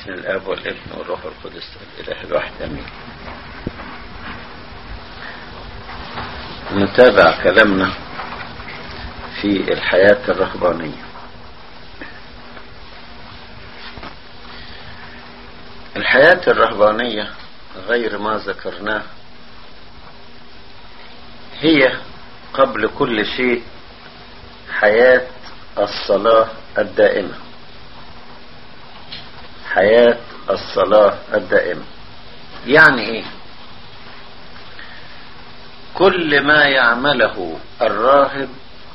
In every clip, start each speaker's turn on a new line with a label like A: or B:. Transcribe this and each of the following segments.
A: باسم الاب والابن والروح القدس الاله الواحد امين. نتابع كلامنا في الحياة الرهبانية. الحياة الرهبانية غير ما ذكرناه هي قبل كل شيء حياة الصلاة الدائمة. حياة الصلاة الدائمة يعني ايه؟ كل ما يعمله الراهب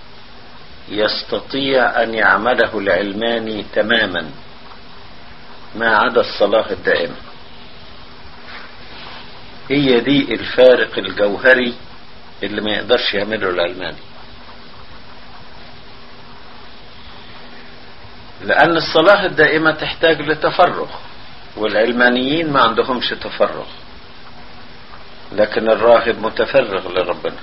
A: يستطيع ان يعمله العلماني تماما ما عدا الصلاة الدائمة. هي دي الفارق الجوهري اللي ما يقدرش يعمله العلماني، لأن الصلاة الدائمة تحتاج لتفرغ، والعلمانيين ما عندهمش تفرغ، لكن الراهب متفرغ لربنا.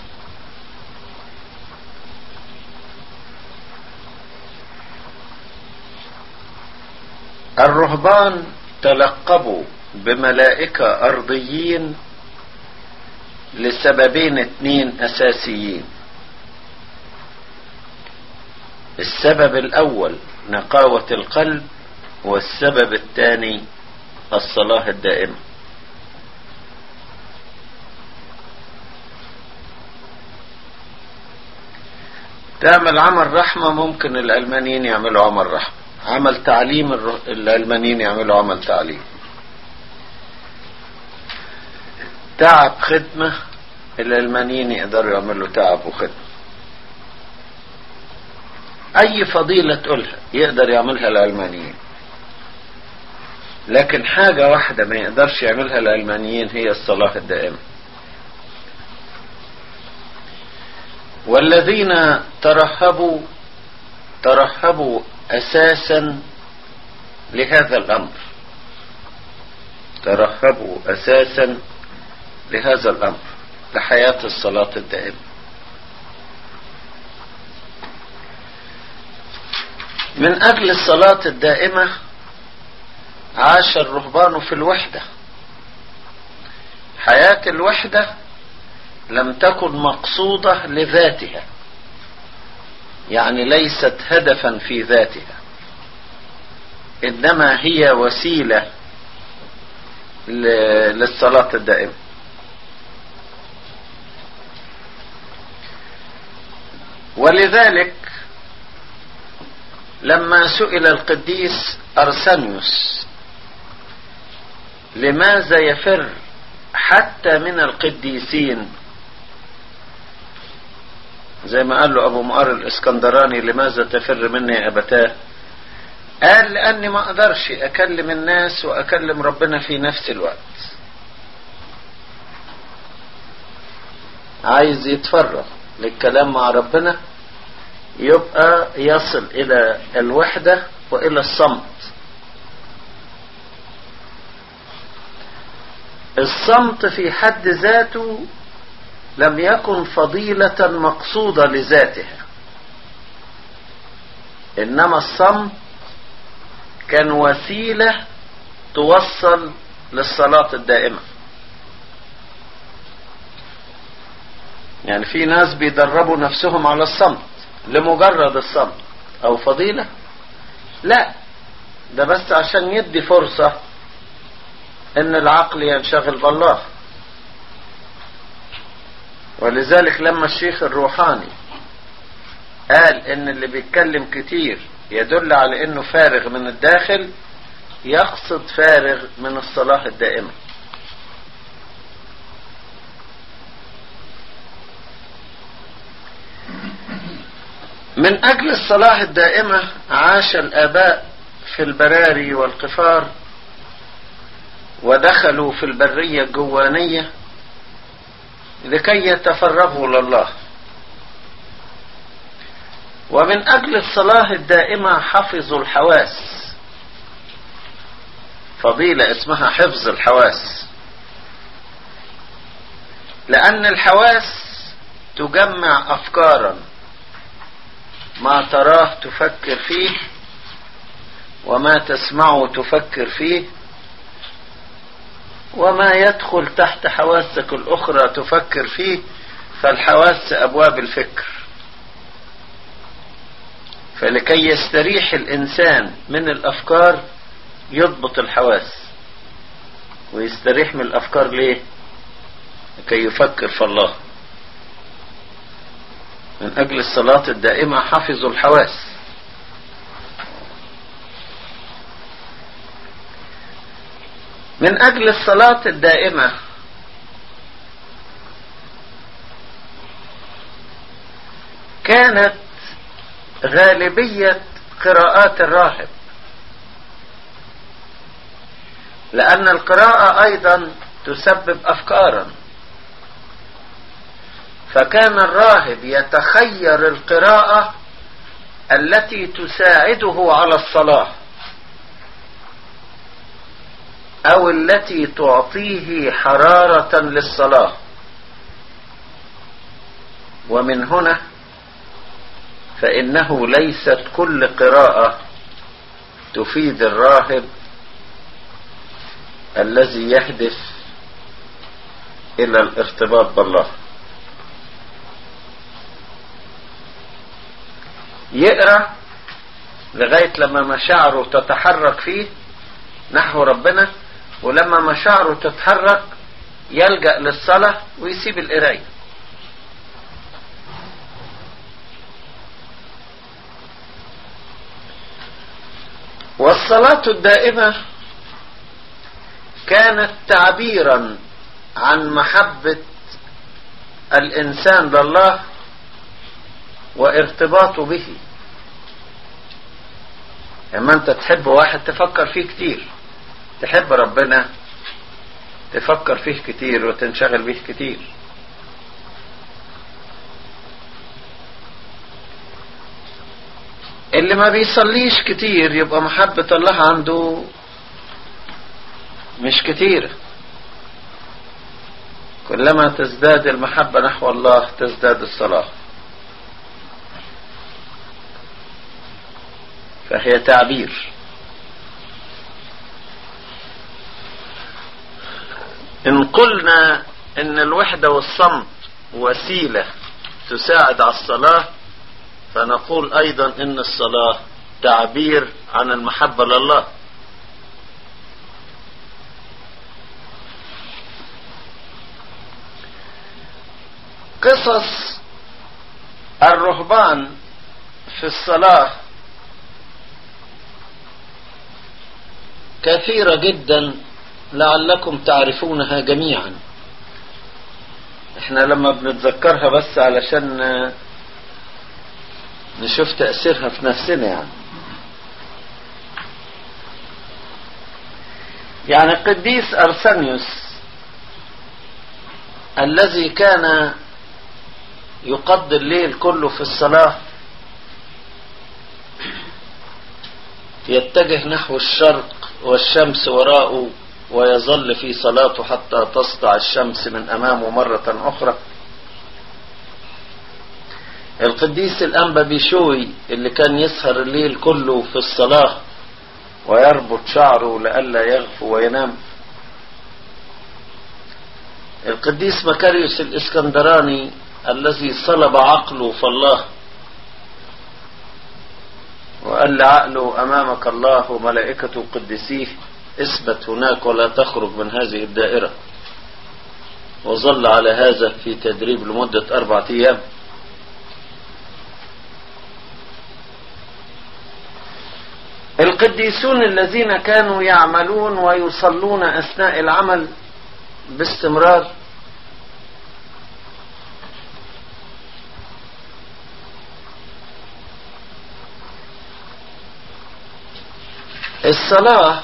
A: الرهبان تلقبوا بملائكة أرضيين لسببين اثنين أساسيين. السبب الأول نقاوة القلب، والسبب الثاني الصلاة الدائمة. تعمل عمل رحمة، ممكن العلمانيين يعملوا عمل رحمة. عمل تعليم، العلمانيين يعملوا عمل تعليم. تعب خدمة، العلمانيين يقدروا يعملوا تعب وخدمة. اي فضيلة تقولها يقدر يعملها العلمانيين، لكن حاجة واحدة ما يقدرش يعملها العلمانيين هي الصلاة الدائمة. والذين ترهبوا اساسا لهذا الامر، ترهبوا اساسا لهذا الامر، لحياة الصلاة الدائمة. من اجل الصلاة الدائمة عاش الرهبان في الوحدة. حياة الوحدة لم تكن مقصودة لذاتها، يعني ليست هدفا في ذاتها، انما هي وسيلة للصلاة الدائمة. ولذلك لما سئل القديس أرسانيوس لماذا يفر حتى من القديسين، زي ما قال له أبو مقار الإسكندراني لماذا تفر مني يا أبتاه، قال لأني ما أقدرش أكلم الناس وأكلم ربنا في نفس الوقت. عايز يتفرغ للكلام مع ربنا، يبقى يصل إلى الوحدة وإلى الصمت. الصمت في حد ذاته لم يكن فضيلة مقصودة لذاتها، إنما الصمت كان وسيلة توصل للصلاة الدائمة. يعني في ناس بيدربوا نفسهم على الصمت لمجرد الصمت، او فضيلة؟ لا، ده بس عشان يدي فرصة ان العقل ينشغل بالله. ولذلك لما الشيخ الروحاني قال ان اللي بيتكلم كتير يدل على انه فارغ من الداخل، يقصد فارغ من الصلاة الدائمة. من أجل الصلاة الدائمة عاش الآباء في البراري والقفار، ودخلوا في البرية الجوانية لكي يتفرغوا لله. ومن أجل الصلاة الدائمة حفظوا الحواس، فضيلة اسمها حفظ الحواس، لأن الحواس تجمع أفكارا، ما تراه تفكر فيه، وما تسمعه تفكر فيه، وما يدخل تحت حواسك الأخرى تفكر فيه، فالحواس أبواب الفكر. فلكي يستريح الإنسان من الأفكار يضبط الحواس، ويستريح من الأفكار ليه؟ لكي يفكر في الله. من أجل الصلاة الدائمة حفظوا الحواس. من أجل الصلاة الدائمة كانت غالبية قراءات الراهب، لأن القراءة أيضا تسبب أفكارا، فكان الراهب يتخير القراءة التي تساعده على الصلاة أو التي تعطيه حرارة للصلاة. ومن هنا فإنه ليست كل قراءة تفيد الراهب الذي يهدف إلى الارتباط بالله. يقرأ لغاية لما مشاعره تتحرك فيه نحو ربنا، ولما مشاعره تتحرك يلجأ للصلاة ويسيب القراية. والصلاة الدائمة كانت تعبيرا عن محبة الإنسان لله وارتباطه به. لما أنت تحب واحد تفكر فيه كتير، تحب ربنا تفكر فيه كتير وتنشغل به كتير. اللي ما بيصليش كتير يبقى محبة الله عنده مش كتيرة. كلما تزداد المحبة نحو الله تزداد الصلاة. فهي تعبير. إن قلنا إن الوحدة والصمت وسيلة تساعد على الصلاة، فنقول أيضا إن الصلاة تعبير عن المحبة لله. قصص الرهبان في الصلاة كثيرة جدا لعلكم تعرفونها جميعا. احنا لما بنتذكرها بس علشان نشوف تأثيرها في نفسنا. يعني القديس أرسنيوس الذي كان يقضي الليل كله في الصلاة يتجه نحو الشرق والشمس وراءه ويظل في صلاته حتى تسطع الشمس من أمامه مرة أخرى. القديس الأنبا بيشوي اللي كان يسهر الليل كله في الصلاة ويربط شعره لئلا يغفو وينام. القديس مكاريوس الإسكندراني الذي صلب عقله في الله وقال لعقله أمامك الله وملائكته قدسيه، اثبت هناك ولا تخرج من هذه الدائرة، وظل على هذا في تدريب لمدة 4 أيام. القديسون الذين كانوا يعملون ويصلون أثناء العمل باستمرار الصلاة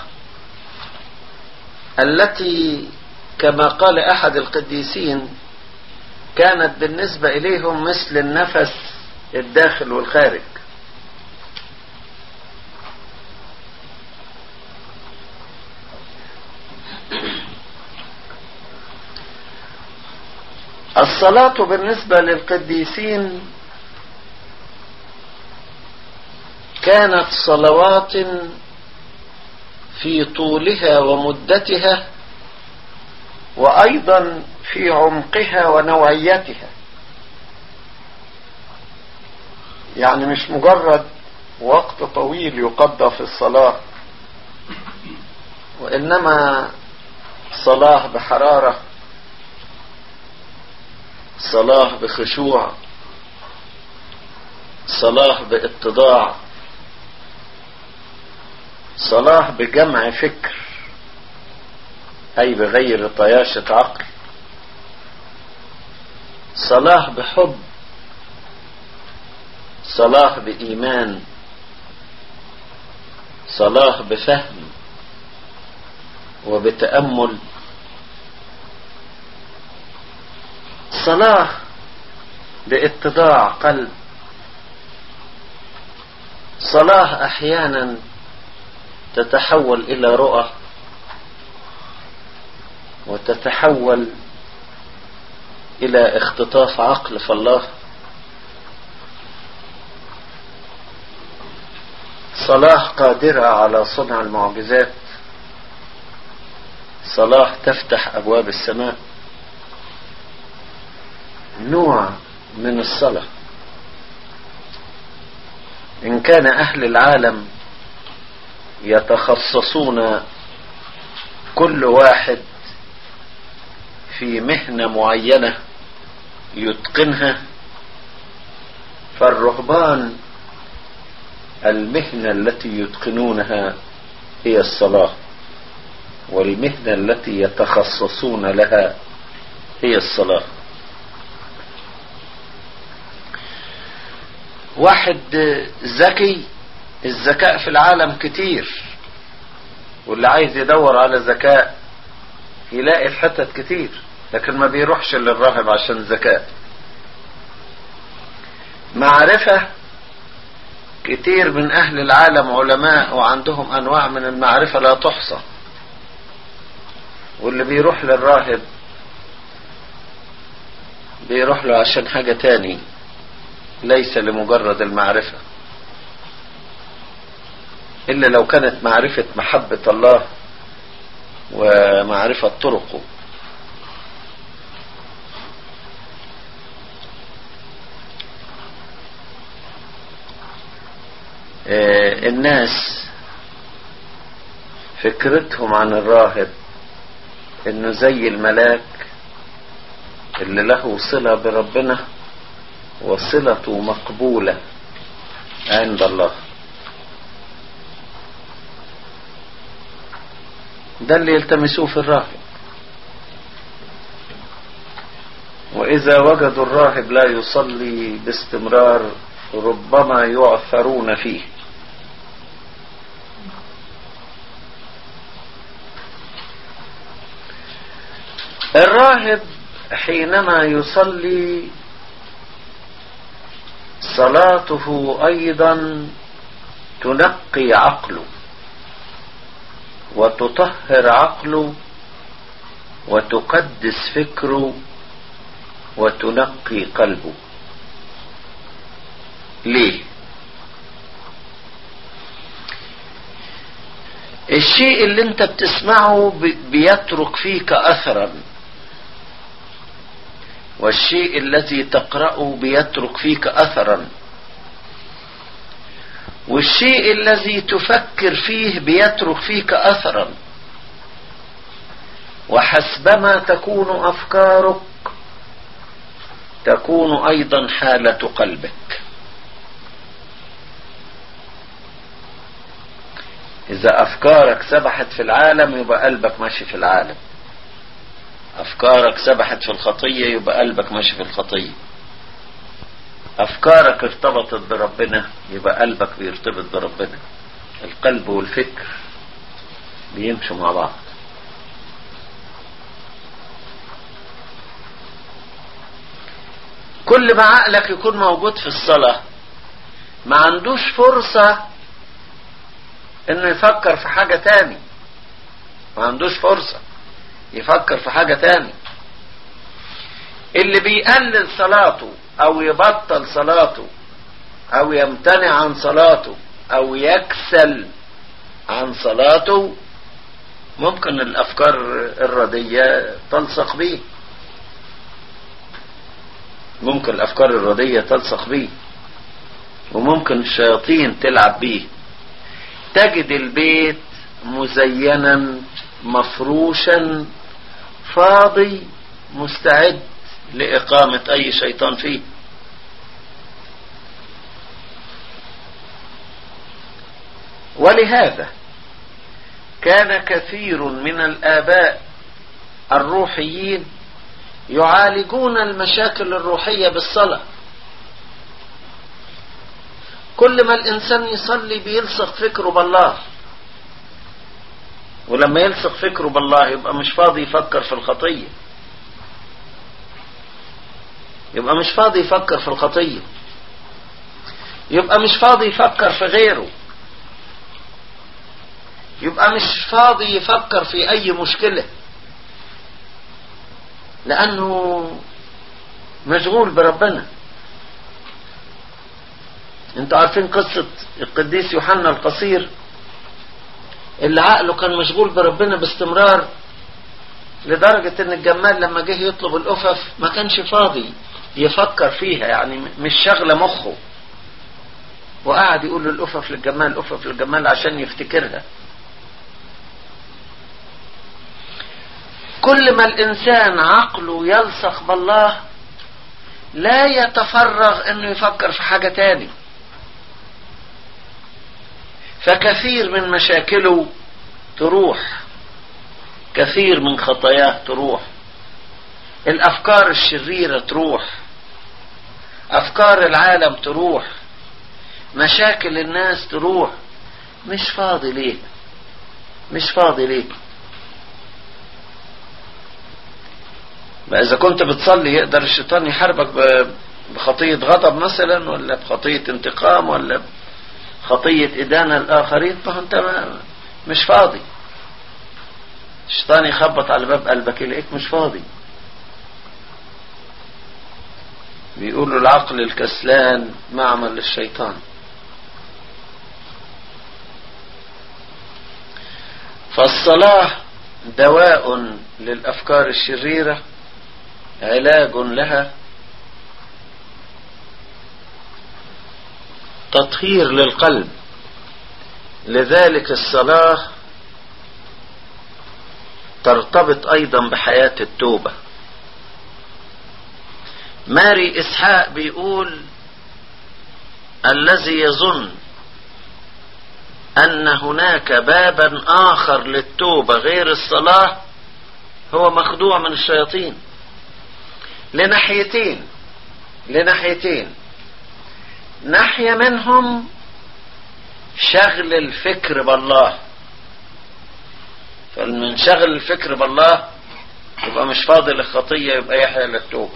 A: التي كما قال أحد القديسين كانت بالنسبة إليهم مثل النفس الداخل والخارج. الصلاة بالنسبة للقديسين كانت صلوات في طولها ومدتها وأيضا في عمقها ونوعيتها. يعني مش مجرد وقت طويل يقضى في الصلاة، وإنما صلاة بحرارة، صلاة بخشوع، صلاة باتضاع، صلاة بجمع فكر، أي بغير طياشة عقل، صلاة بحب، صلاة بإيمان، صلاة بفهم وبتأمل، صلاة باتضاع قلب، صلاة أحيانا تتحول إلى رؤى وتتحول إلى اختطاف عقل في الله، صلاة قادرة على صنع المعجزات، صلاة تفتح أبواب السماء. نوع من الصلاة. إن كان أهل العالم يتخصصون كل واحد في مهنة معينة يتقنها، فالرهبان المهنة التي يتقنونها هي الصلاة، والمهنة التي يتخصصون لها هي الصلاة. واحد ذكي، الذكاء في العالم كتير، واللي عايز يدور على ذكاء يلاقي في حتت كتير، لكن ما بيروحش للراهب عشان ذكاء. معرفة، كتير من أهل العالم علماء وعندهم أنواع من المعرفة لا تحصى، واللي بيروح للراهب بيروح له عشان حاجة تاني، ليس لمجرد المعرفة، إلا لو كانت معرفة محبة الله ومعرفة طرقه. الناس فكرتهم عن الراهب انه زي الملاك اللي له صلة بربنا وصلته مقبولة عند الله. ده اللي يلتمسوه في الراهب. وإذا وجدوا الراهب لا يصلي باستمرار ربما يعثرون فيه. الراهب حينما يصلي صلاته أيضا تنقي عقله وتطهر عقله وتقدس فكره وتنقي قلبه. ليه؟ الشيء اللي انت بتسمعه بيترك فيك أثرا، والشيء الذي تقرأه بيترك فيك أثرا، والشيء الذي تفكر فيه بيترك فيك أثرا، وحسبما تكون أفكارك تكون أيضا حالة قلبك. إذا أفكارك سبحت في العالم يبقى قلبك ماشي في العالم، أفكارك سبحت في الخطية يبقى قلبك ماشي في الخطية، أفكارك ارتبطت بربنا يبقى قلبك بيرتبط بربنا. القلب والفكر بيمشوا مع بعض. كل ما عقلك يكون موجود في الصلاة ما عندوش فرصة انه يفكر في حاجة تاني، ما عندوش فرصة يفكر في حاجة تاني. اللي بيقلل صلاته او يبطل صلاته او يمتنع عن صلاته او يكسل عن صلاته ممكن الأفكار الردية تلصق بيه، ممكن الأفكار الردية تلصق بيه، وممكن الشياطين تلعب بيه. تجد البيت مزينا مفروشا فاضي مستعد لإقامة أي شيطان فيه. ولهذا كان كثير من الآباء الروحيين يعالجون المشاكل الروحية بالصلاة. كل ما الإنسان يصلي بيلصق فكره بالله، ولما يلصق فكره بالله يبقى مش فاضي يفكر في الخطية، يبقى مش فاضي يفكر في الخطية، يبقى مش فاضي يفكر في غيره، يبقى مش فاضي يفكر في أي مشكلة، لأنه مشغول بربنا. انتوا عارفين قصة القديس يوحنا القصير اللي عقله كان مشغول بربنا باستمرار، لدرجة ان الجمال لما جه يطلب الأفف ما كانش فاضي يفكر فيها، يعني مش شغلة مخه، وقعد يقول له الأفف للجمال، الأفف للجمال عشان يفتكرها. كل ما الإنسان عقله يلصق بالله لا يتفرغ انه يفكر في حاجة تاني، فكثير من مشاكله تروح، كثير من خطاياه تروح، الأفكار الشريرة تروح، أفكار العالم تروح، مشاكل الناس تروح. مش فاضي ليه؟ مش فاضي ليه؟ ما إذا كنت بتصلي يقدر الشيطان يحاربك بخطية غضب مثلا، ولا بخطية انتقام، ولا خطية إدانة الآخرين، فأنت مش فاضي. الشيطان يخبط على باب قلبك يلاقيك مش فاضي. بيقولوا العقل الكسلان معمل للشيطان. فالصلاة دواء للأفكار الشريرة، علاج لها، تطهير للقلب. لذلك الصلاة ترتبط أيضا بحياة التوبة. ماري إسحاق بيقول الذي يظن أن هناك بابا آخر للتوبة غير الصلاة هو مخدوع من الشياطين لناحيتين. ناحية منهم شغل الفكر بالله، فمن شغل الفكر بالله يبقى مش فاضي للخطية، يبقى يحيى للتوبة.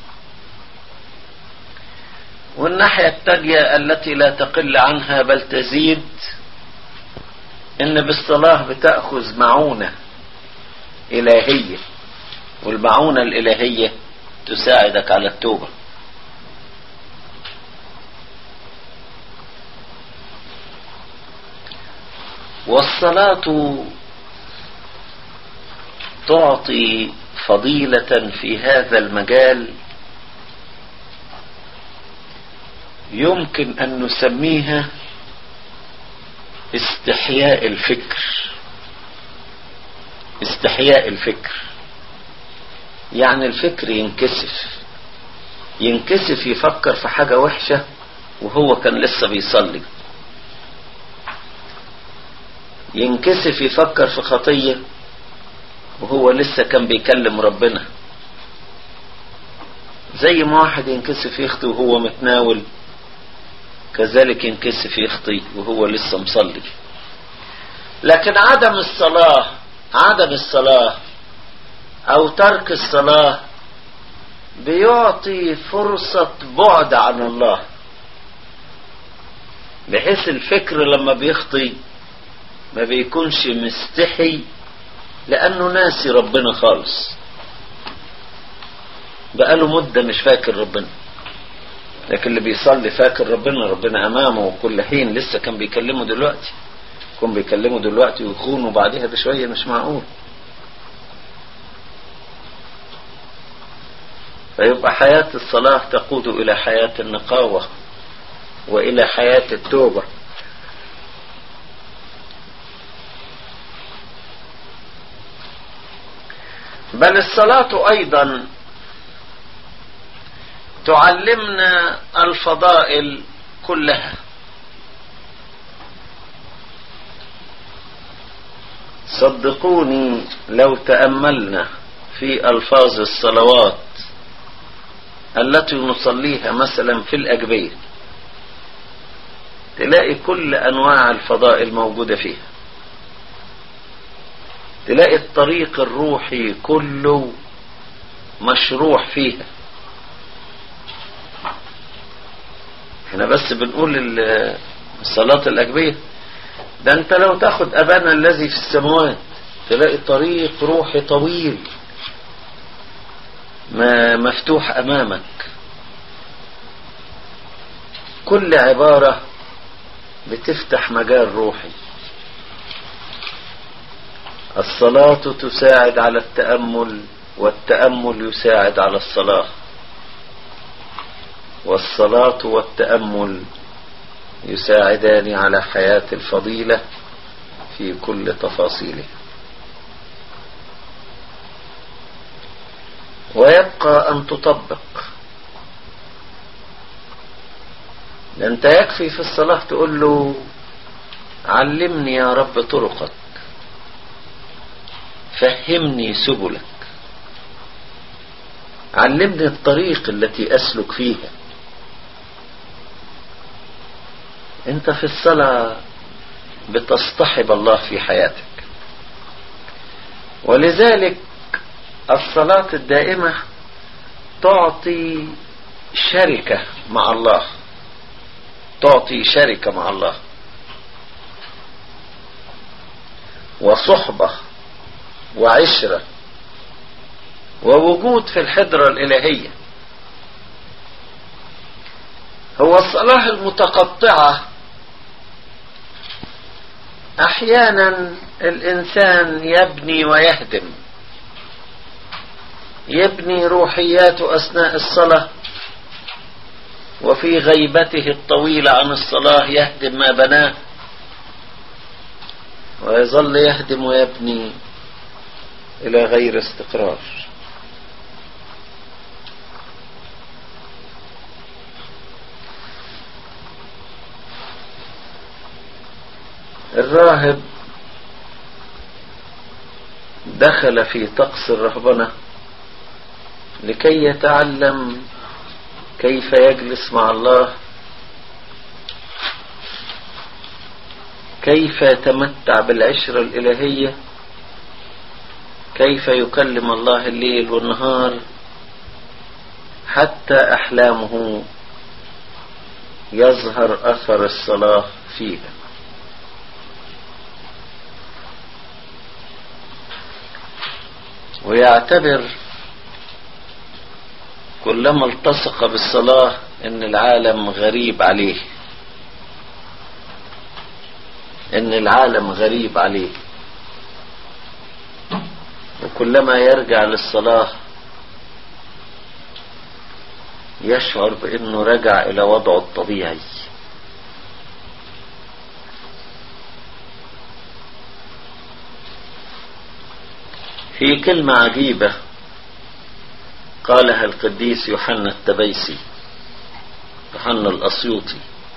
A: والناحية التانية التي لا تقل عنها بل تزيد، ان بالصلاة بتأخذ معونة إلهية، والمعونة الإلهية تساعدك على التوبة. والصلاة تعطي فضيلة في هذا المجال يمكن أن نسميها استحياء الفكر. استحياء الفكر يعني الفكر ينكسف يفكر في حاجة وحشة وهو كان لسه بيصلي، ينكسف يفكر في خطية وهو لسه كان بيكلم ربنا، زي ما واحد ينكسف يخطي وهو متناول، كذلك ينكسف يخطي وهو لسه مصلي. لكن عدم الصلاة او ترك الصلاة بيعطي فرصة بعد عن الله، بحيث الفكر لما بيخطي ما بيكونش مستحي لانه ناسي ربنا خالص، بقاله مدة مش فاكر ربنا. لكن اللي بيصلي فاكر ربنا، ربنا امامه وكل حين، لسه كان بيكلمه دلوقتي. يكون بيكلموا دلوقتي ويخونوا بعدها بشوية، مش معقول. فيبقى حياة الصلاة تقود إلى حياة النقاوة وإلى حياة التوبة. بل الصلاة أيضا تعلمنا الفضائل كلها. صدقوني لو تأملنا في ألفاظ الصلوات التي نصليها مثلا في الأجبية، تلاقي كل أنواع الفضائل موجودة فيها. تلاقي الطريق الروحي كله مشروع فيها. احنا بس بنقول الصلاة الأجبية، ده انت لو تاخد أبانا الذي في السماوات تلاقي طريق روحي طويل ما مفتوح أمامك. كل عبارة بتفتح مجال روحي. الصلاة تساعد على التأمل، والتأمل يساعد على الصلاة، والصلاة والتأمل يساعدان على حياة الفضيلة في كل تفاصيله. ويبقى أن تطبق. أنت يكفي في الصلاة تقول له علمني يا رب طرقك، فهمني سبلك، علمني الطريق التي أسلك فيها. أنت في الصلاة بتصطحب الله في حياتك. ولذلك الصلاة الدائمة تعطي شركة مع الله، تعطي شركة مع الله وصحبة وعشرة ووجود في الحضرة الإلهية. هو الصلاة المتقطعة أحيانا الإنسان يبني ويهدم، يبني روحياته أثناء الصلاة، وفي غيبته الطويلة عن الصلاة يهدم ما بناه، ويظل يهدم ويبني إلى غير استقرار. الراهب دخل في طقس الرهبنة لكي يتعلم كيف يجلس مع الله، كيف يتمتع بالعشرة الإلهية، كيف يكلم الله الليل والنهار، حتى أحلامه يظهر أثر الصلاة فيها. ويعتبر كلما التصق بالصلاة ان العالم غريب عليه، ان العالم غريب عليه، وكلما يرجع للصلاة يشعر بانه رجع الى وضعه الطبيعي. في كلمة عجيبة قالها القديس يوحنا التبيسي، يوحنا الأسيوطي.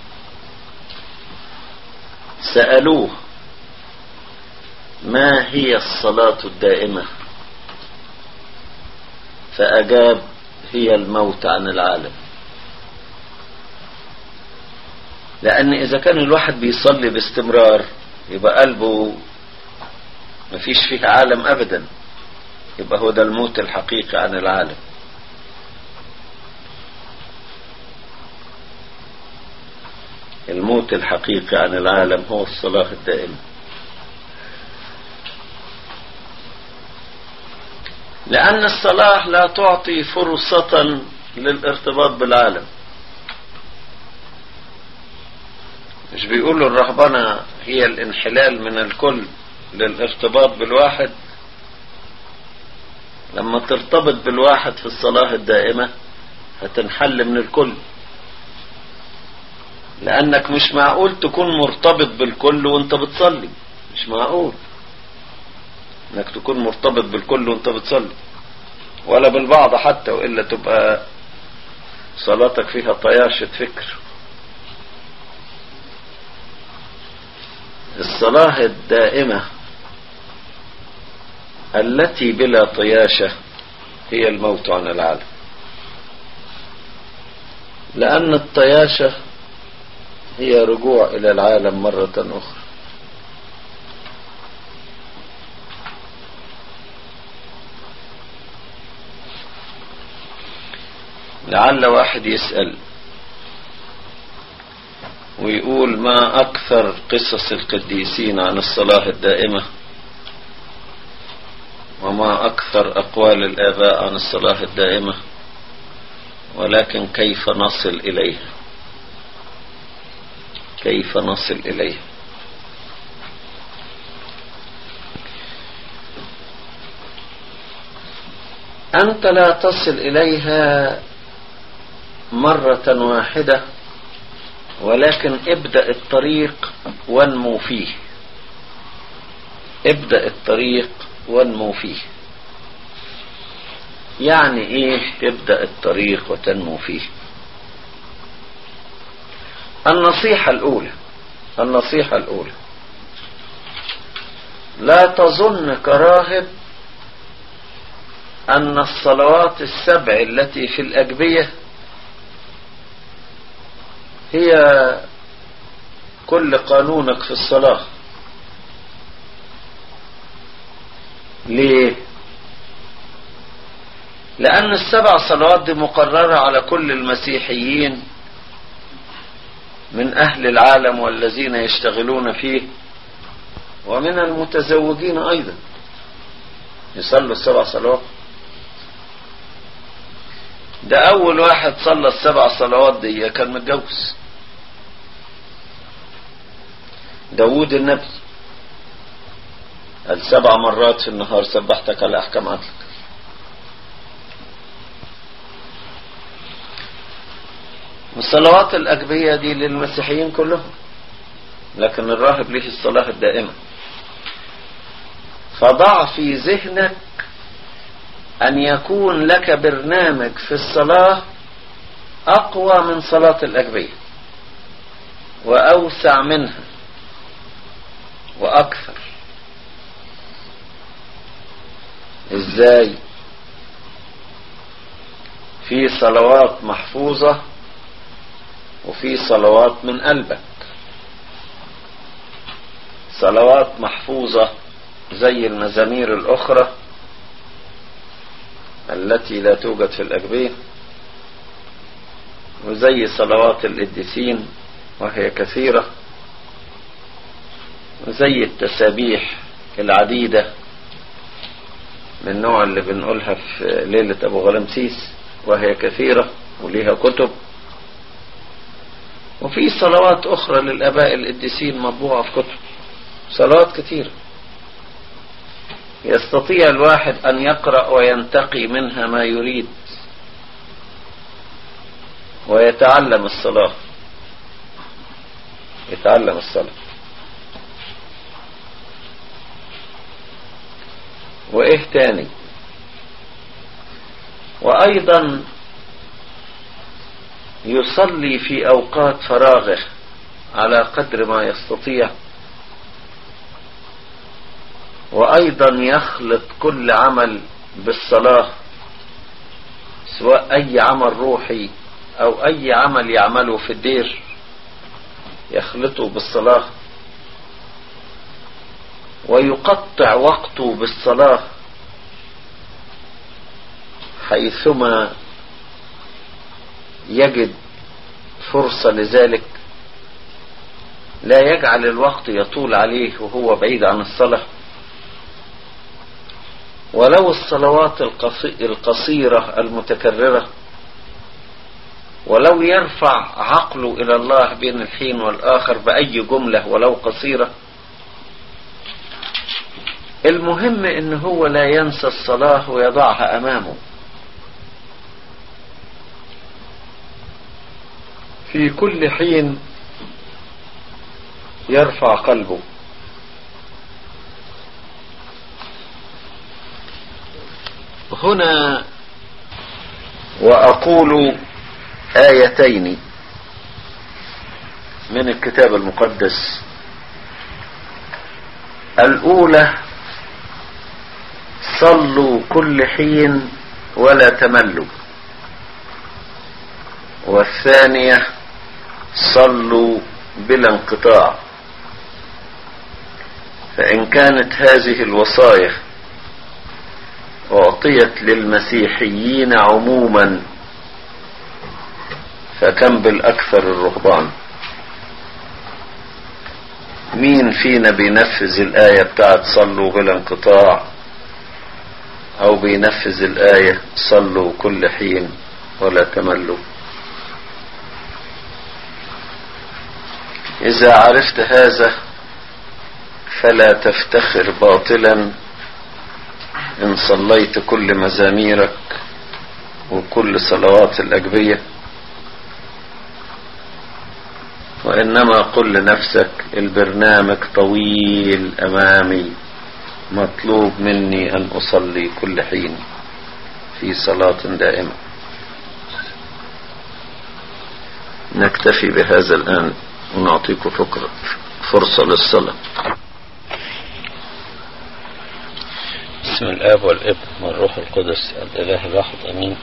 A: سألوه ما هي الصلاة الدائمة؟ فأجاب هي الموت عن العالم. لأن إذا كان الواحد بيصلي باستمرار يبقى قلبه مفيش فيه عالم أبدا، يبقى هو ده الموت الحقيقي عن العالم. الموت الحقيقي عن العالم هو الصلاة الدائمة. لأن الصلاة لا تعطي فرصة للارتباط بالعالم. مش بيقولوا الرهبنة هي الانحلال من الكل للارتباط بالواحد. لما ترتبط بالواحد في الصلاة الدائمة هتنحل من الكل، لأنك مش معقول تكون مرتبط بالكل وانت بتصلي. مش معقول انك تكون مرتبط بالكل وانت بتصلي، ولا بالبعض حتى، وإلا تبقى صلاتك فيها طياشة فكر. الصلاة الدائمة التي بلا طياشة هي الموت عن العالم، لأن الطياشة هي رجوع إلى العالم مرة أخرى. لعل واحد يسأل ويقول: ما أكثر قصص القديسين عن الصلاة الدائمة، وما أكثر أقوال الآباء عن الصلاة الدائمة، ولكن كيف نصل إليها؟ كيف نصل إليها؟ أنت لا تصل إليها مرة واحدة، ولكن ابدأ الطريق وانمو فيه. ابدأ الطريق وانمو فيه. يعني ايه تبدأ الطريق وتنمو فيه؟ النصيحة الأولى لا تظن كراهب أن الصلوات السبع التي في الأجبية هي كل قانونك في الصلاة. ليه؟ لأن السبع صلوات دي مقررة على كل المسيحيين من أهل العالم والذين يشتغلون فيه، ومن المتزوجين أيضا يصلوا السبع صلوات. ده أول واحد صلى السبع صلوات دي كان متجوز، داود النبي، قال 7 مرات في النهار سبحتك على أحكام عدلك. والصلوات الأجبية دي للمسيحيين كلهم، لكن الراهب له الصلاة الدائمة. فضع في ذهنك أن يكون لك برنامج في الصلاة أقوى من صلاة الأجبية، وأوسع منها وأكثر. إزاي؟ في صلوات محفوظة وفي صلوات من قلبك. صلوات محفوظة زي المزامير الأخرى التي لا توجد في الأجبية، وزي صلوات القديسين وهي كثيرة، وزي التسابيح العديدة من النوع اللي بنقولها في ليلة أبو غلمسيس وهي كثيرة وليها كتب. وفي صلوات أخرى للآباء القديسين مطبوعة في كتب، صلوات كثيرة يستطيع الواحد أن يقرأ وينتقي منها ما يريد ويتعلم الصلاة. يتعلم الصلاة. وإيه تاني؟ وأيضا يصلي في أوقات فراغه على قدر ما يستطيع، وأيضا يخلط كل عمل بالصلاة، سواء أي عمل روحي أو أي عمل يعمله في الدير يخلطه بالصلاة، ويقطع وقته بالصلاة حيثما يجد فرصة لذلك. لا يجعل الوقت يطول عليه وهو بعيد عن الصلاة. ولو الصلوات القصيرة المتكررة ولو يرفع عقله إلى الله بين الحين والآخر بأي جملة ولو قصيرة، المهم إن هو لا ينسى الصلاة ويضعها أمامه في كل حين، يرفع قلبه. هنا وأقول آيتين من الكتاب المقدس. الأولى: صلوا كل حين ولا تملوا. والثانية: صلوا بلا انقطاع. فإن كانت هذه الوصايا أعطيت للمسيحيين عموما، فكم بالأكثر الرهبان؟ مين فينا بينفذ الآية بتاعت صلوا بلا انقطاع، أو بينفذ الآية صلوا كل حين ولا تملوا؟ إذا عرفت هذا فلا تفتخر باطلا إن صليت كل مزاميرك وكل صلوات الأجبية، وإنما قل لنفسك البرنامج طويل أمامي، مطلوب مني أن أصلي كل حين في صلاة دائمة. نكتفي بهذا الآن ونعطيكم فرصة للصلاة. بسم الآب والابن والروح القدس الإله الواحد أمين.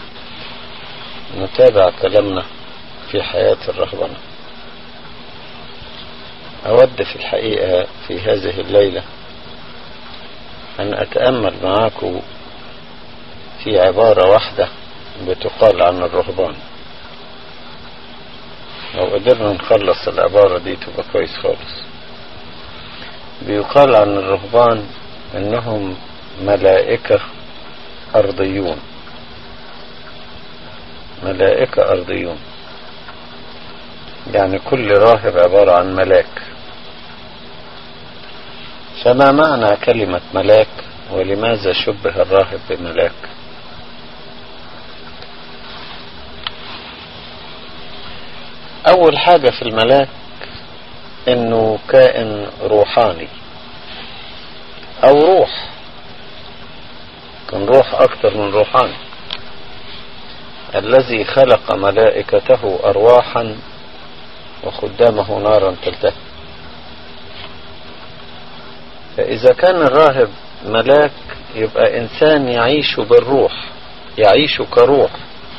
A: نتابع كلامنا في حياة الرهبنة. أود في الحقيقة في هذه الليلة أن أتأمل معاكم في عبارة واحدة بتقال عن الرهبان. لو قدرنا نخلص العبارة دي تبقى كويس خالص. بيقال عن الرهبان إنهم ملائكة أرضيون. ملائكة أرضيون، يعني كل راهب عبارة عن ملاك. فما معنى كلمة ملاك، ولماذا شبه الراهب بملاك؟ أول حاجة في الملاك إنه كائن روحاني أو روح، كان روح أكثر من روحاني، الذي خلق ملائكته أرواحا وخدامه نارا تلتهب. فإذا كان الراهب ملاك يبقى إنسان يعيش بالروح، يعيش كروح،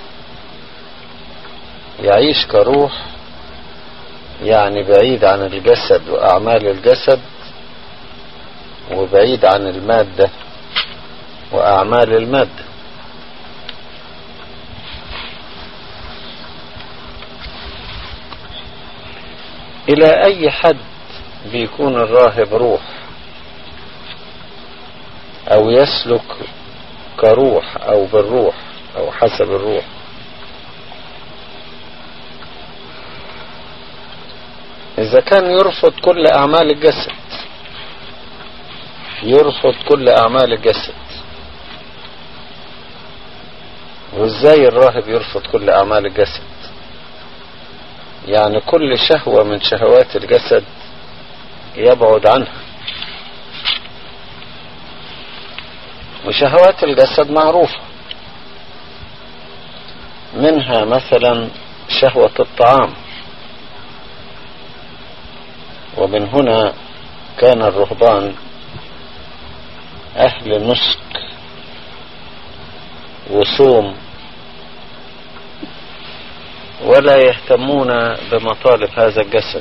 A: يعيش كروح، يعني بعيد عن الجسد وأعمال الجسد، وبعيد عن المادة وأعمال المادة. إلى أي حد بيكون الراهب روح أو يسلك كروح أو بالروح أو حسب الروح؟ إذا كان يرفض كل أعمال الجسد، يرفض كل أعمال الجسد. وإزاي الراهب يرفض كل أعمال الجسد؟ يعني كل شهوة من شهوات الجسد يبعد عنها. وشهوات الجسد معروفة، منها مثلا شهوة الطعام. ومن هنا كان الرهبان أهل نسك وصوم، ولا يهتمون بمطالب هذا الجسد.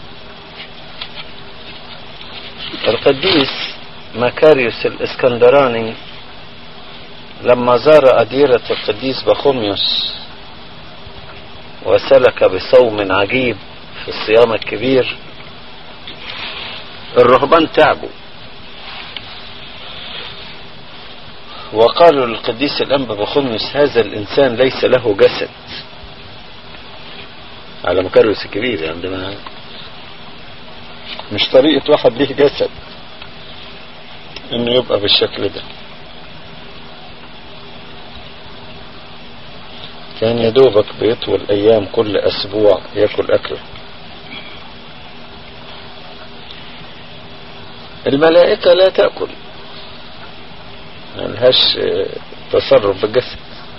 A: القديس مكاريوس الإسكندراني لما زار أديرة القديس بخوميوس وسلك بصوم عجيب في الصيام الكبير، الرهبان تعبوا وقالوا للقديس الأنبا بخوميوس: هذا الإنسان ليس له جسد، على مكرس كبير، عندما مش طريقة واحد ليه جسد انه يبقى بالشكل ده. كان يدوبك بيطول ايام كل اسبوع ياكل اكله. الملائكة لا تأكل، ملهاش تصرف بالجسد.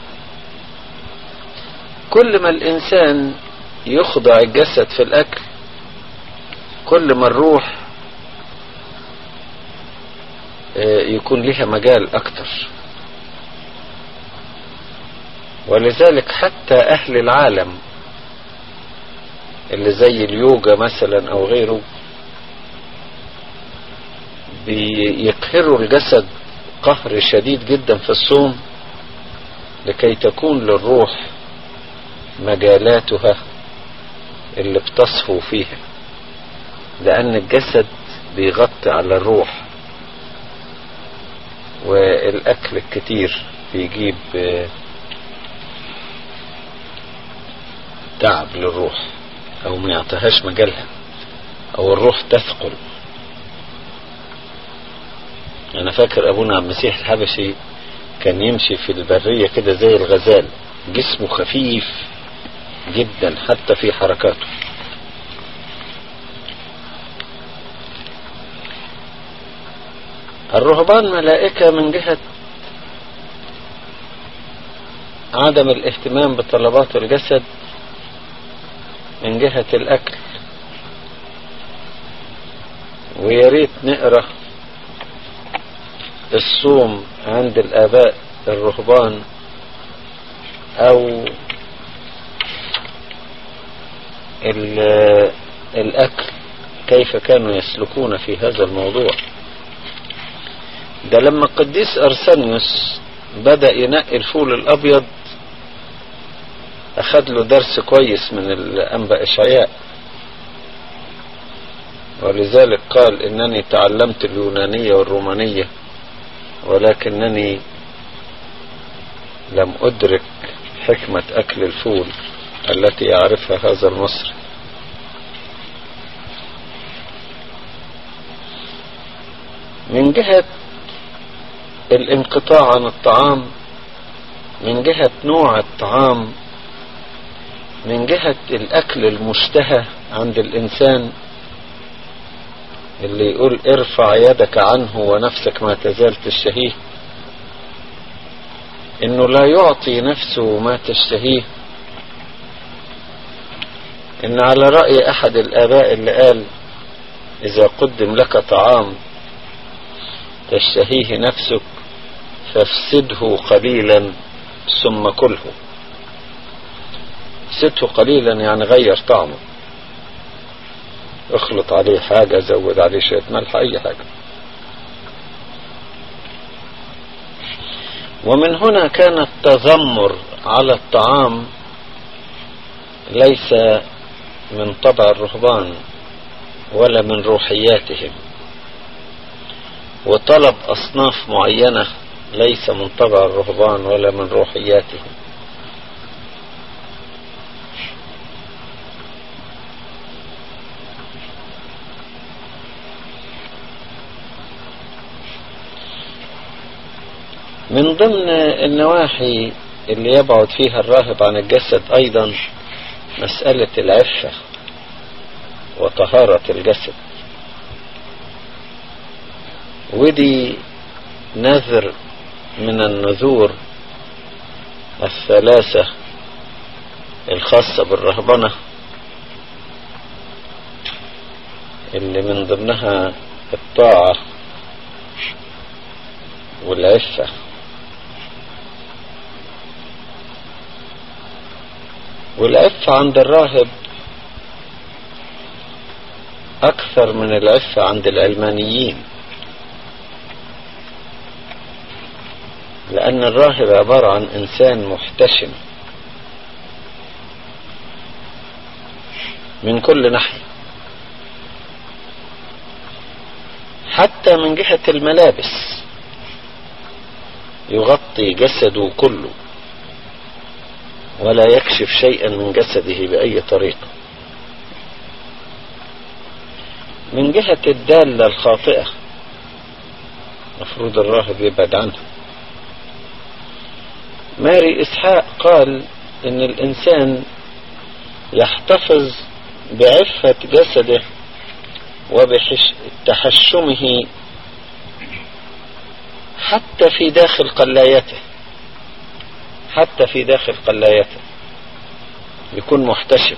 A: كل ما الانسان يخضع الجسد في الاكل كل ما الروح يكون لها مجال اكتر. ولذلك حتى اهل العالم اللي زي اليوجا مثلا او غيره بيقهروا الجسد قهر شديد جدا في الصوم لكي تكون للروح مجالاتها اللي بتصفو فيها، لأن الجسد بيغطي على الروح، والأكل الكتير بيجيب تعب للروح أو ما يعطيهاش مجالها أو الروح تثقل. أنا فاكر أبونا عبد المسيح الحبشي كان يمشي في البرية كده زي الغزال، جسمه خفيف جدا حتى في حركاته. الرهبان ملائكة من جهة عدم الاهتمام بطلبات الجسد، من جهة الأكل. وياريت نقرأ الصوم عند الآباء الرهبان أو الأكل كيف كانوا يسلكون في هذا الموضوع. ده لما القديس أرسانيوس بدأ ينقي الفول الأبيض أخذ له درس كويس من الأنبا إشعياء، ولذلك قال إنني تعلمت اليونانية والرومانية ولكنني لم أدرك حكمة أكل الفول التي يعرفها هذا المصري. من جهة الانقطاع عن الطعام، من جهة نوع الطعام، من جهة الأكل المشتهى عند الإنسان اللي يقول ارفع يدك عنه ونفسك ما تزال تشتهيه، إنه لا يعطي نفسه ما تشتهيه. إن على رأي أحد الآباء اللي قال إذا قدم لك طعام تشتهيه نفسك فافسده قليلا ثم كله. افسده قليلا يعني غير طعمه، اخلط عليه حاجة، زود عليه شوية ملح، أي حاجة. ومن هنا كان التذمر على الطعام ليس من طبع الرهبان ولا من روحياتهم، وطلب أصناف معينة ليس من طبع الرهبان ولا من روحياتهم. من ضمن النواحي اللي يبعد فيها الراهب عن الجسد أيضا مسألة العفة وطهارة الجسد، ودي نذر من النذور الثلاثة الخاصة بالرهبنة اللي من ضمنها الطاعة والعفة. والعفة عند الراهب أكثر من العفة عند العلمانيين، لأن الراهب عبارة عن إنسان محتشم من كل ناحية، حتى من جهة الملابس يغطي جسده كله، ولا يكشف شيئا من جسده بأي طريقة. من جهة الدالة الخاطئة مفروض الراهب يبعد عنها. ماري إسحاق قال إن الإنسان يحتفظ بعفة جسده وبتحشمه حتى في داخل قلايته، حتى في داخل قلايته يكون محتشم،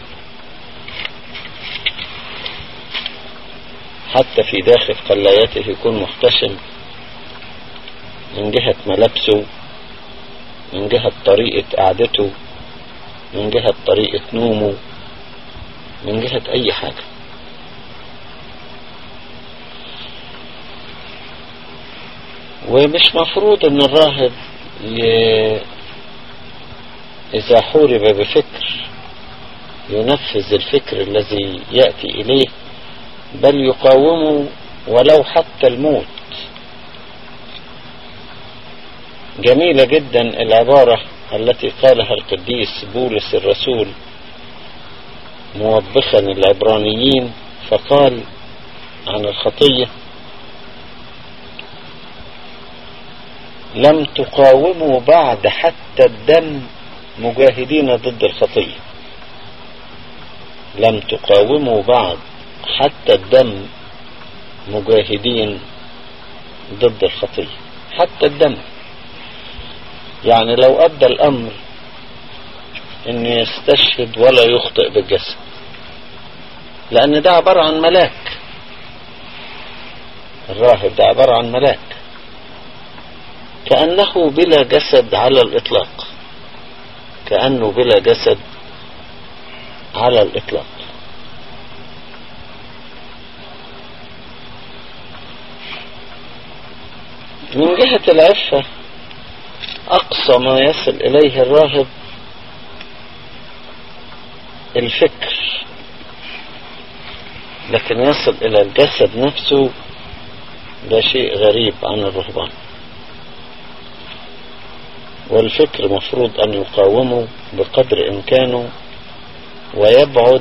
A: حتى في داخل قلايته يكون محتشم من جهة ملابسه، من جهة طريقة قعدته، من جهة طريقة نومه، من جهة أي حاجة. ومش مفروض ان الراهب إذا حورب بفكر ينفذ الفكر الذي يأتي إليه، بل يقاومه ولو حتى الموت. جميلة جدا العبارة التي قالها القديس بولس الرسول موبخا العبرانيين، فقال عن الخطية: لم تقاوموا بعد حتى الدم مجاهدين ضد الخطية. لم تقاوموا بعد حتى الدم مجاهدين ضد الخطية. حتى الدم، يعني لو أدى الأمر أن يستشهد ولا يخطئ بالجسد، لأن ده عبارة عن ملاك. الراهب ده عبارة عن ملاك، كأنه بلا جسد على الإطلاق، كأنه بلا جسد على الإطلاق. من جهة العفة أقصى ما يصل إليه الراهب الفكر، لكن يصل إلى الجسد نفسه ده شيء غريب عن الرهبان. والفكر مفروض أن يقاومه بقدر إمكانه ويبعد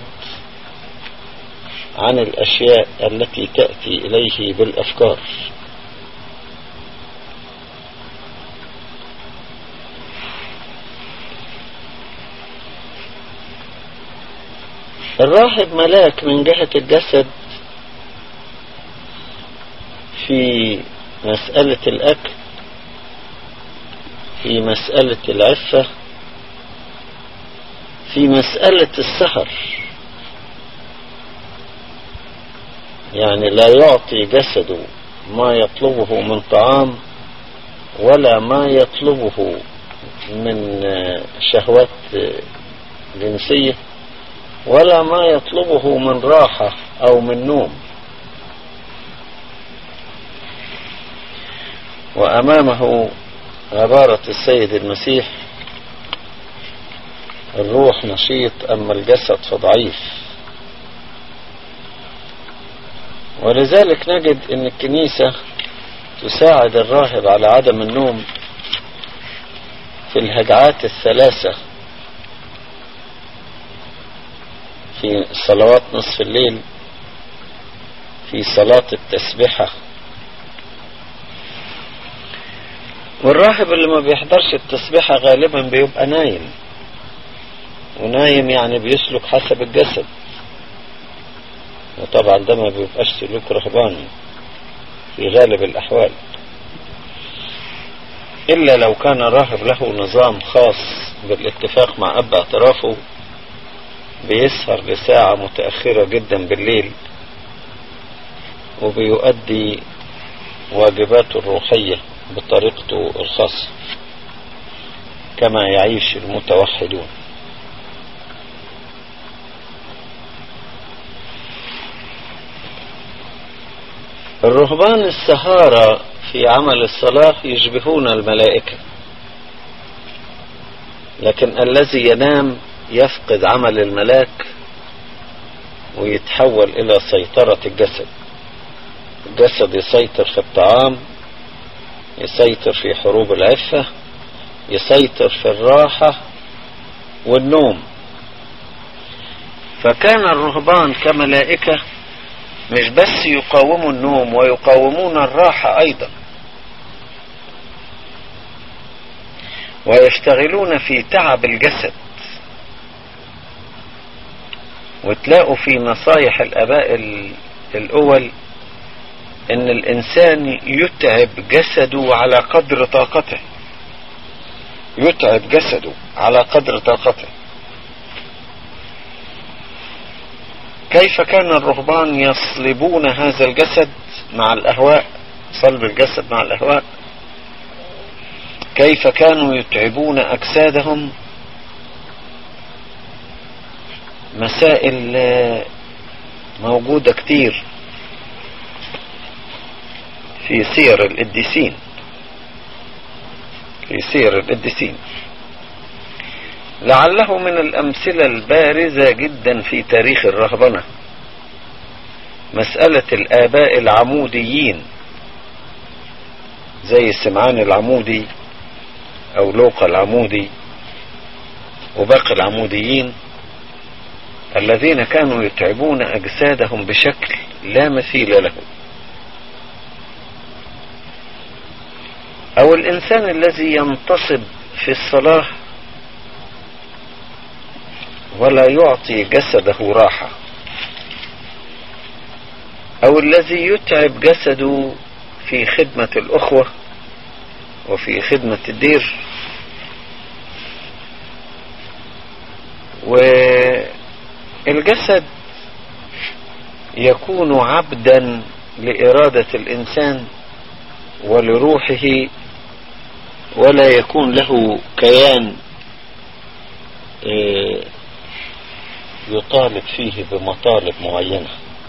A: عن الأشياء التي تأتي إليه بالأفكار. الراهب ملاك من جهة الجسد في مسألة الأكل، في مسألة العفة، في مسألة السهر. يعني لا يعطي جسده ما يطلبه من طعام ولا ما يطلبه من شهوات جنسية ولا ما يطلبه من راحة أو من نوم. وأمامه عبارة السيد المسيح: الروح نشيط أما الجسد فضعيف. ولذلك نجد أن الكنيسة تساعد الراهب على عدم النوم في الهجعات الثلاثة في صلوات نصف الليل، في صلاة التسبحة. والراهب اللي ما بيحضرش التسبحة غالبا بيبقى نايم، ونايم يعني بيسلك حسب الجسد، وطبعا ده ما بيبقاش سلوك رهباني في غالب الأحوال، إلا لو كان الراهب له نظام خاص بالاتفاق مع أب اعترافه، بيسهر لساعة متأخرة جدا بالليل وبيؤدي واجباته الروحية بطريقته الخاصة كما يعيش المتوحدون. الرهبان السهارة في عمل الصلاة يشبهون الملائكة، لكن الذي ينام يفقد عمل الملاك ويتحول إلى سيطرة الجسد. الجسد يسيطر في الطعام، يسيطر في حروب العفة، يسيطر في الراحة، والنوم. فكان الرهبان كملائكة مش بس يقاوموا النوم ويقاومون الراحة أيضا، ويشتغلون في تعب الجسد. وتلاقوا في نصايح الآباء الأول إن الإنسان يتعب جسده على قدر طاقته، يتعب جسده على قدر طاقته. كيف كان الرهبان يصلبون هذا الجسد مع الأهواء، صلب الجسد مع الأهواء. كيف كانوا يتعبون أجسادهم. مسائل موجودة كتير في سير القديسين، في سير القديسين. لعله من الأمثلة البارزة جدا في تاريخ الرهبنة مسألة الآباء العموديين زي سمعان العمودي أو لوقا العمودي وباقي العموديين، الذين كانوا يتعبون أجسادهم بشكل لا مثيل له. أو الإنسان الذي ينتصب في الصلاة ولا يعطي جسده راحة، أو الذي يتعب جسده في خدمة الأخوة وفي خدمة الدير. والجسد يكون عبدا لإرادة الإنسان ولروحه، ولا يكون له كيان يطالب فيه بمطالب معينة.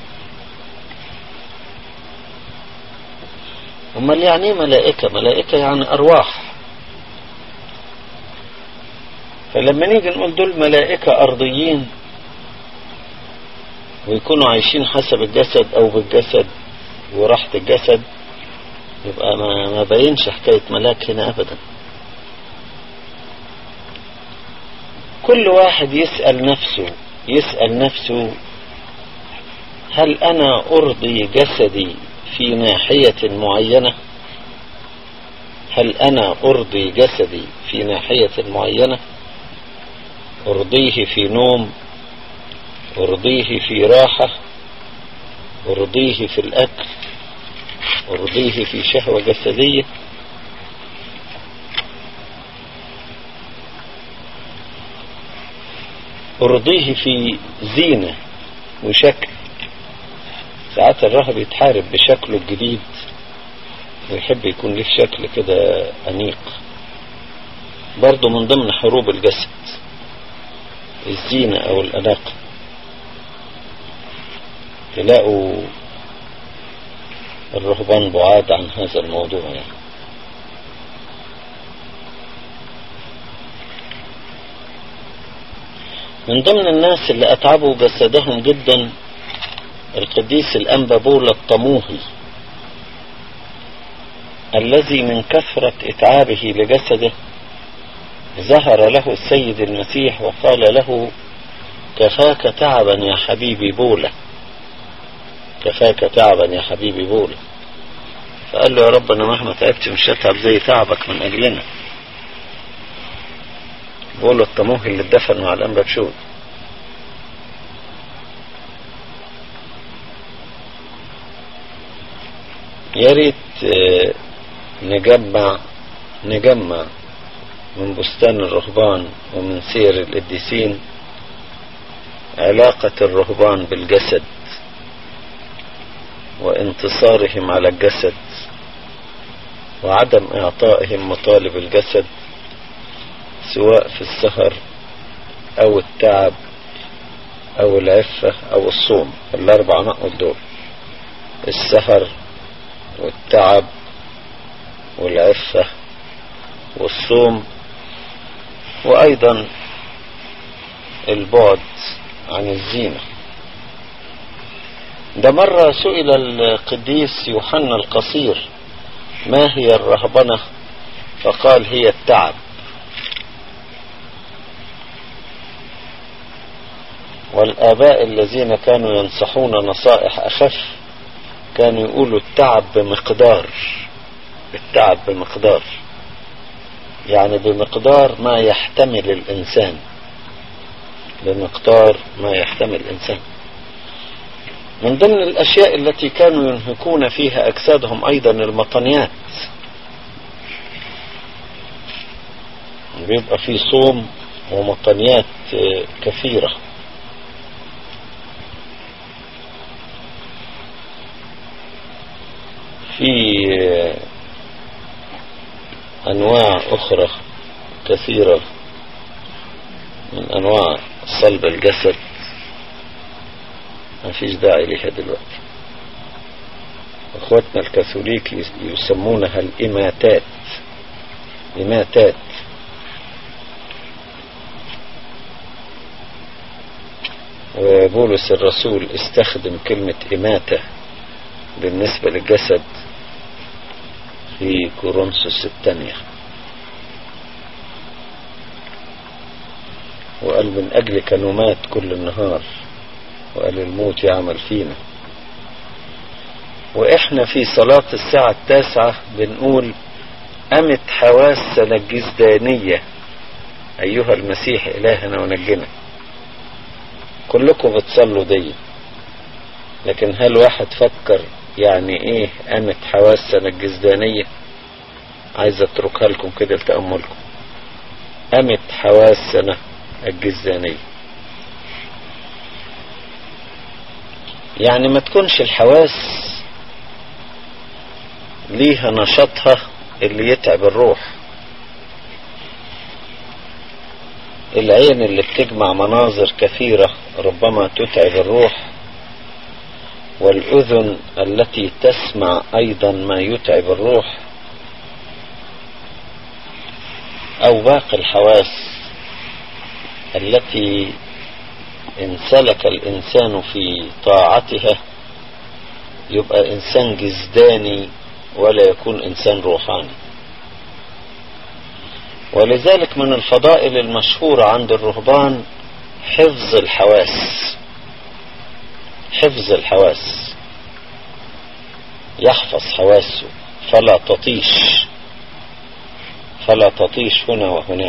A: امال يعني ملائكة؟ ملائكة يعني أرواح. فلما نيجي نقول دول ملائكة أرضيين ويكونوا عايشين حسب الجسد أو بالجسد وراحة الجسد، يبقى ما بينش حكاية ملاك هنا أبدا. كل واحد يسأل نفسه هل أنا أرضي جسدي في ناحية معينة؟ هل أنا أرضي جسدي في ناحية معينة؟ أرضيه في نوم، أرضيه في راحة، أرضيه في الأكل، أرضيه في شهوة جسدية. أرضيه في زينة وشكل. ساعات الراهب يتحارب بشكله الجديد ويحب يكون له شكل كده أنيق، برضو من ضمن حروب الجسد الزينة أو الأناقة. تلاقوا الرهبان بعاد عن هذا الموضوع يعني. من ضمن الناس اللي أتعبوا جسدهم جدا القديس الأنبا بولا الطموحي، الذي من كثرة إتعابه لجسده ظهر له السيد المسيح وقال له كفاك تعبا يا حبيبي بولا، كفاك تعبا يا حبيبي بولا. فقال له يا رب أنا مهما تعبت مش هتعب زي تعبك من أجلنا. بولا الطموحي اللي اتدفن مع الأنبا بشوي. يا ريت نجمع من بستان الرهبان ومن سير القديسين علاقة الرهبان بالجسد وانتصارهم على الجسد وعدم اعطائهم مطالب الجسد، سواء في السهر او التعب او العفة او الصوم. الاربع نقط دول: السهر والتعب والعفة والصوم، وايضا البعد عن الزينة. ده مرة سئل القديس يوحنا القصير ما هي الرهبنة؟ فقال هي التعب. والآباء الذين كانوا ينصحون نصائح أخف كانوا يقولوا التعب بمقدار، التعب بمقدار، يعني بمقدار ما يحتمل الإنسان، بمقدار ما يحتمل الإنسان. من ضمن الأشياء التي كانوا ينهكون فيها أجسادهم أيضا المطنيات، بيبقى في صوم ومطنيات كثيرة. في أنواع أخرى كثيرة من أنواع صلب الجسد ما فيش داعي لها دلوقتي. اخواتنا الكاثوليك يسمونها الإماتات، إماتات. وبولس الرسول استخدم كلمة إماتة بالنسبة للجسد في كورنثوس الثانية، وقال من أجلك نمات كل النهار، وقال الموت يعمل فينا. وإحنا في صلاة الساعة 9 بنقول أمت حواسنا الجسدانية أيها المسيح إلهنا ونجنا. كلكم بتصلوا دي، لكن هل واحد فكر يعني ايه قامت حواسنا الجسدانية؟ عايز اتركها لكم كده لتأملكم. قامت حواسنا الجسدانية يعني ما تكونش الحواس ليها نشاطها اللي يتعب الروح. العين اللي بتجمع مناظر كثيرة ربما تتعب الروح، والأذن التي تسمع أيضا ما يتعب الروح، أو باقي الحواس التي إن سلك الإنسان في طاعتها يبقى إنسان جسداني ولا يكون إنسان روحاني. ولذلك من الفضائل المشهورة عند الرهبان حفظ الحواس، حفظ الحواس، يحفظ حواسه فلا تطيش، فلا تطيش هنا وهناك.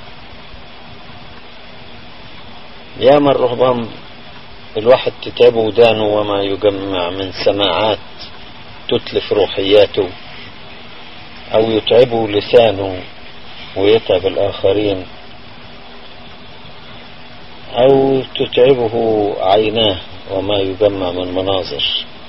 A: ياما الرهبان الواحد تتابه ودانه وما يجمع من سماعات تتلف روحياته، او يتعبه لسانه ويتعب الآخرين، أو تتعبه عيناه وما يجمع من مناظر.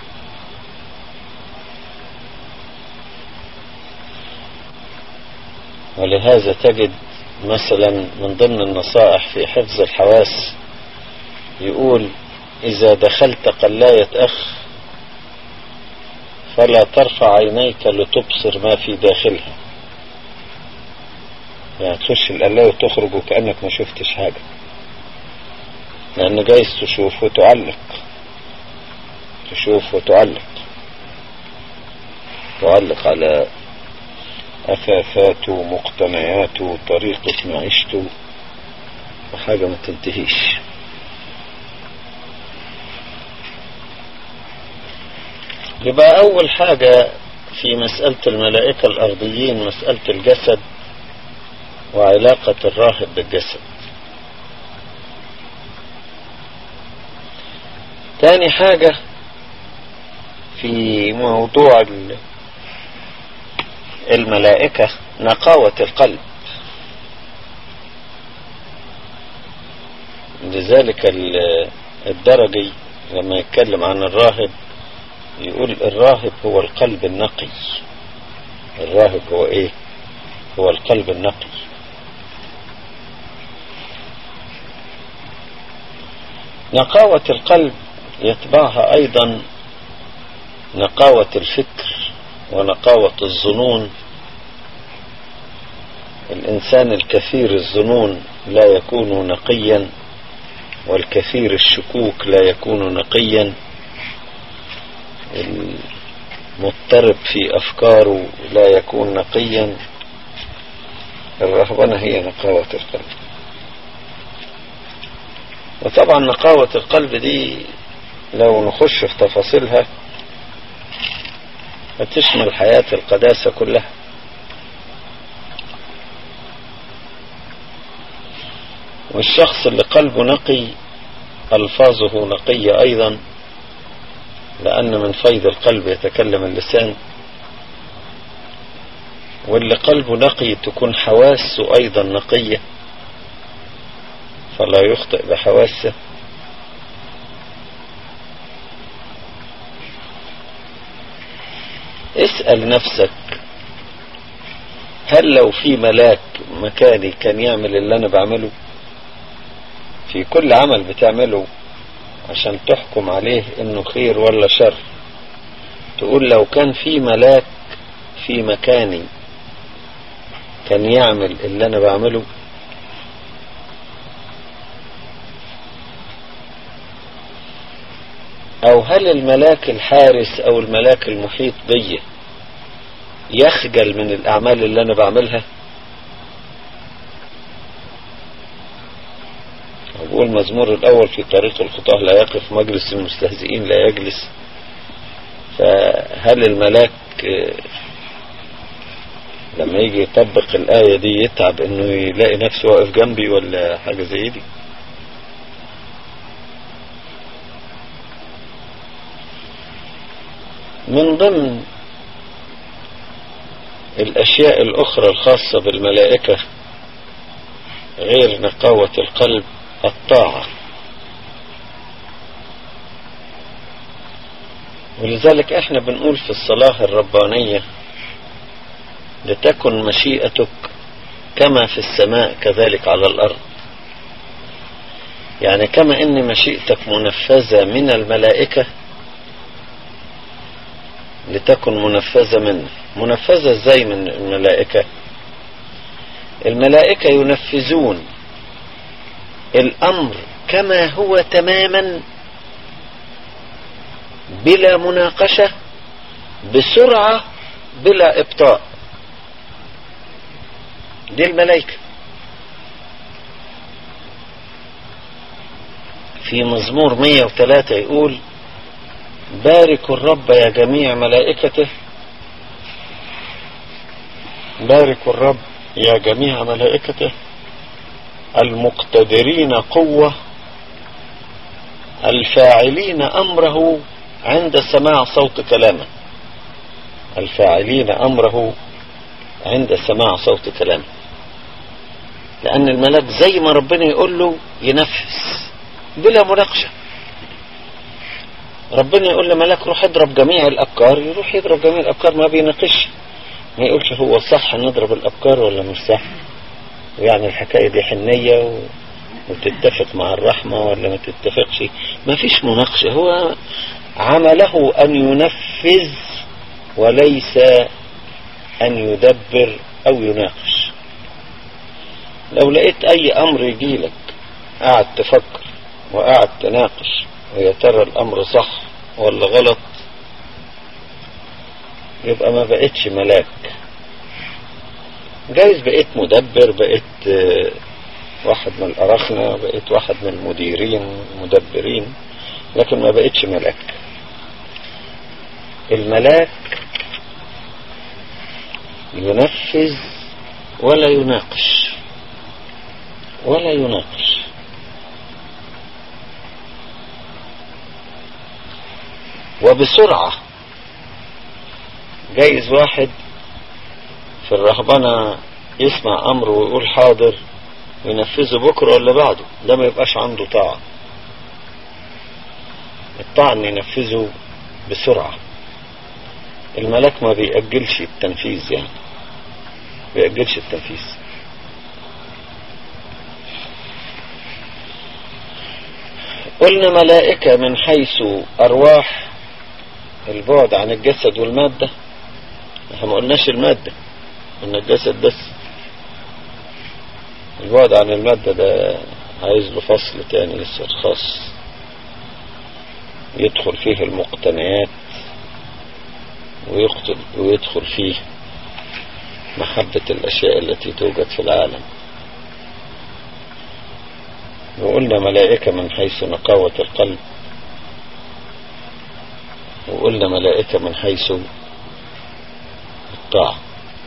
A: ولهذا تجد مثلا من ضمن النصائح في حفظ الحواس يقول إذا دخلت قلاية أخ فلا ترفع عينيك لتبصر ما في داخلها. يعني تخش القلاية وتخرج وكأنك ما شفتش حاجة، لأن جايز تشوف وتعلق، تشوف وتعلق، تعلق على أثاثاته ومقتنياته وطريقة معيشته وحاجة ما تنتهيش. يبقى أول حاجة في مسألة الملائكة الأرضيين مسألة الجسد وعلاقة الراهب بالجسد. تاني حاجة في موضوع الملائكة نقاوة القلب. لذلك الدرجي لما يتكلم عن الراهب يقول الراهب هو القلب النقي. الراهب هو ايه؟ هو القلب النقي. نقاوة القلب يتبعها ايضا نقاوة الفكر ونقاوة الظنون. الانسان الكثير الظنون لا يكون نقيا، والكثير الشكوك لا يكون نقيا. المضطرب في افكاره لا يكون نقيا. الرهبنة هي نقاوة القلب. وطبعا نقاوة القلب دي لو نخش في تفاصيلها هتشمل حياة القداسة كلها. والشخص اللي قلبه نقي ألفاظه نقية أيضا، لأن من فيض القلب يتكلم اللسان. واللي قلبه نقي تكون حواسه أيضا نقية فلا يخطئ بحواسه. اسأل نفسك، هل لو في ملاك مكاني كان يعمل اللي أنا بعمله؟ في كل عمل بتعمله عشان تحكم عليه إنه خير ولا شر، تقول لو كان في ملاك في مكاني كان يعمل اللي أنا بعمله؟ أو هل الملاك الحارس أو الملاك المحيط بي يخجل من الأعمال اللي أنا بعملها؟ أقول المزمور الأول في طريق الخطاه لا يقف، مجلس المستهزئين لا يجلس. فهل الملاك لما يجي يطبق الآية دي يتعب إنه يلاقي نفسه واقف جنبي ولا حاجة زي دي؟ من ضمن الأشياء الأخرى الخاصة بالملائكة غير نقاوة القلب الطاعة. ولذلك احنا بنقول في الصلاة الربانية لتكن مشيئتك كما في السماء كذلك على الأرض. يعني كما ان مشيئتك منفذة من الملائكة لتكن منفذة منه. منفذة ازاي من الملائكة؟ الملائكة ينفذون الأمر كما هو تماما بلا مناقشة، بسرعة، بلا إبطاء. دي الملائكة. في مزمور 103 يقول باركوا الرب يا جميع ملائكته، باركوا الرب يا جميع ملائكته المقتدرين قوة الفاعلين أمره عند سماع صوت كلامه. الفاعلين أمره عند سماع صوت كلامه. لأن الملك زي ما ربنا يقول له ينفذ بلا مناقشة. ربنا يقول لملك روح اضرب جميع الأبكار، يروح يضرب جميع الأبكار، ما بيناقش، ما يقولش هو صح نضرب الأبكار ولا مش صح، يعني الحكاية دي حنية وتتفق مع الرحمة ولا ما تتفقش. ما فيش مناقشة. هو عمله أن ينفذ وليس أن يدبر أو يناقش. لو لقيت أي أمر يجيلك قاعد تفكر وقاعد تناقش ويا ترى الأمر صح ولا غلط، يبقى ما بقيتش ملاك. جايز بقيت مدبر، بقيت واحد من الأرخنة، بقيت واحد من المديرين مدبرين، لكن ما بقيتش ملاك. الملاك ينفذ ولا يناقش ولا يناقش. وبسرعة. جايز واحد في الرهبنة يسمع أمر ويقول حاضر وينفذه بكرة ولا بعده، ده ما يبقاش عنده طاعة. الطاعة أن ينفذه بسرعة. الملاك ما بيأجلش التنفيذ، يعني بيأجلش التنفيذ. قلنا ملائكة من حيث أرواح، البعد عن الجسد والمادة. احنا ما قلناش المادة، قلنا الجسد بس. البعد عن المادة ده عايز له فصل تاني لسه خاص يدخل فيه المقتنيات ويدخل فيه محبة الأشياء التي توجد في العالم. وقلنا ملائكة من حيث نقاوة القلب، وقلنا ملائكة من حيث الطاعة.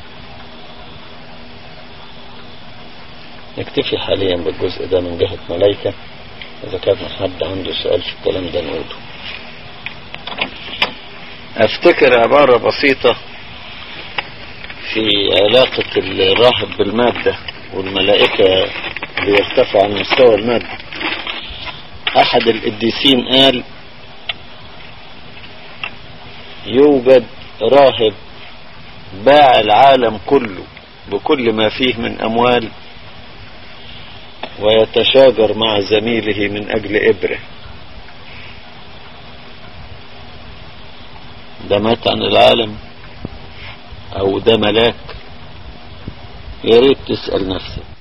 A: نكتفي حاليا بالجزء ده من جهة ملائكة. إذا كان حد عنده سؤال في الكلام ده نقوله. أفتكر عبارة بسيطة في علاقة الراهب بالمادة والملائكة بيرتفع عن مستوى المادة. أحد القديسين قال يوجد راهب باع العالم كله بكل ما فيه من أموال ويتشاجر مع زميله من أجل إبرة. ده مات عن العالم أو ده ملاك؟ يا ريت تسأل نفسك.